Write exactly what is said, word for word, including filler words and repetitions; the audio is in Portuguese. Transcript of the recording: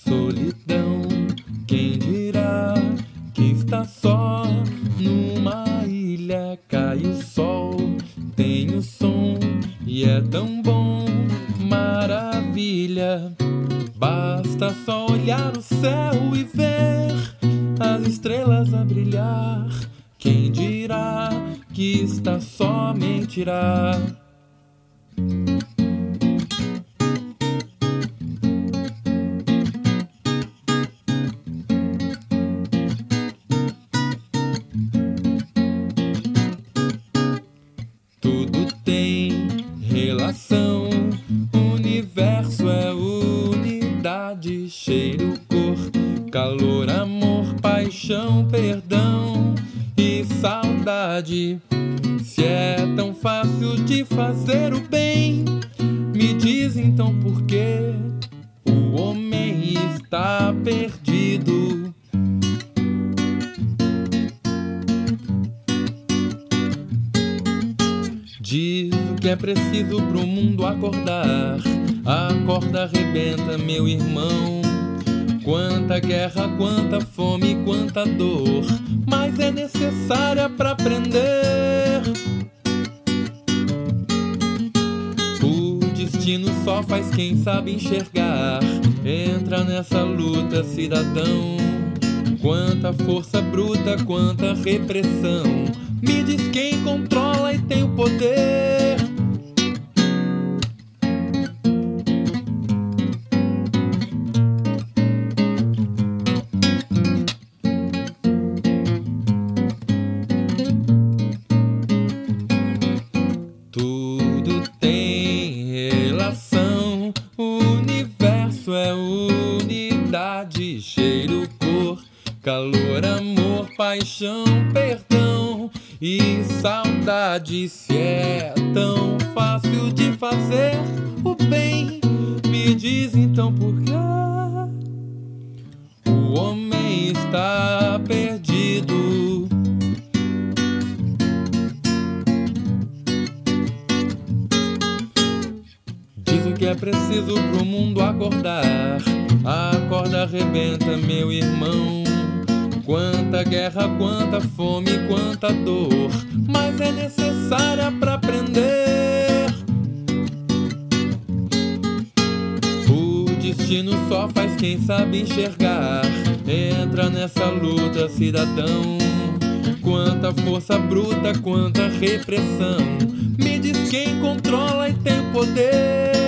solidão. Quem dirá que está só numa ilha? Cai o sol, tem o som e é tão bom, maravilha. Basta só olhar o céu e ver as estrelas a brilhar. Quem dirá que está só mentirá? Tudo tem relação, o universo é unidade, cheiro, cor, calor, amor, paixão, perdão e saudade. Se é tão fácil de fazer o bem, me diz então por que o homem está perdido. Diz o que é preciso pro mundo acordar. Acorda, arrebenta, meu irmão. Quanta guerra, quanta fome, quanta dor, mas é necessária pra aprender. O destino só faz quem sabe enxergar. Entra nessa luta, cidadão. Quanta força bruta, quanta repressão. Me diz quem controla e tem o poder. Tudo tem relação, o universo é unidade, cheiro, cor, calor, amor, paixão, perdão e saudade. Se é tão fácil de fazer o bem, me diz então por que o homem está perdido. Diz o que é preciso pro mundo acordar. Acorda, arrebenta, meu irmão. Quanta guerra, quanta fome, quanta dor, mas é necessária pra aprender. O destino só faz quem sabe enxergar. Entra nessa luta, cidadão. Quanta força bruta, quanta repressão. Me diz quem controla e tem poder.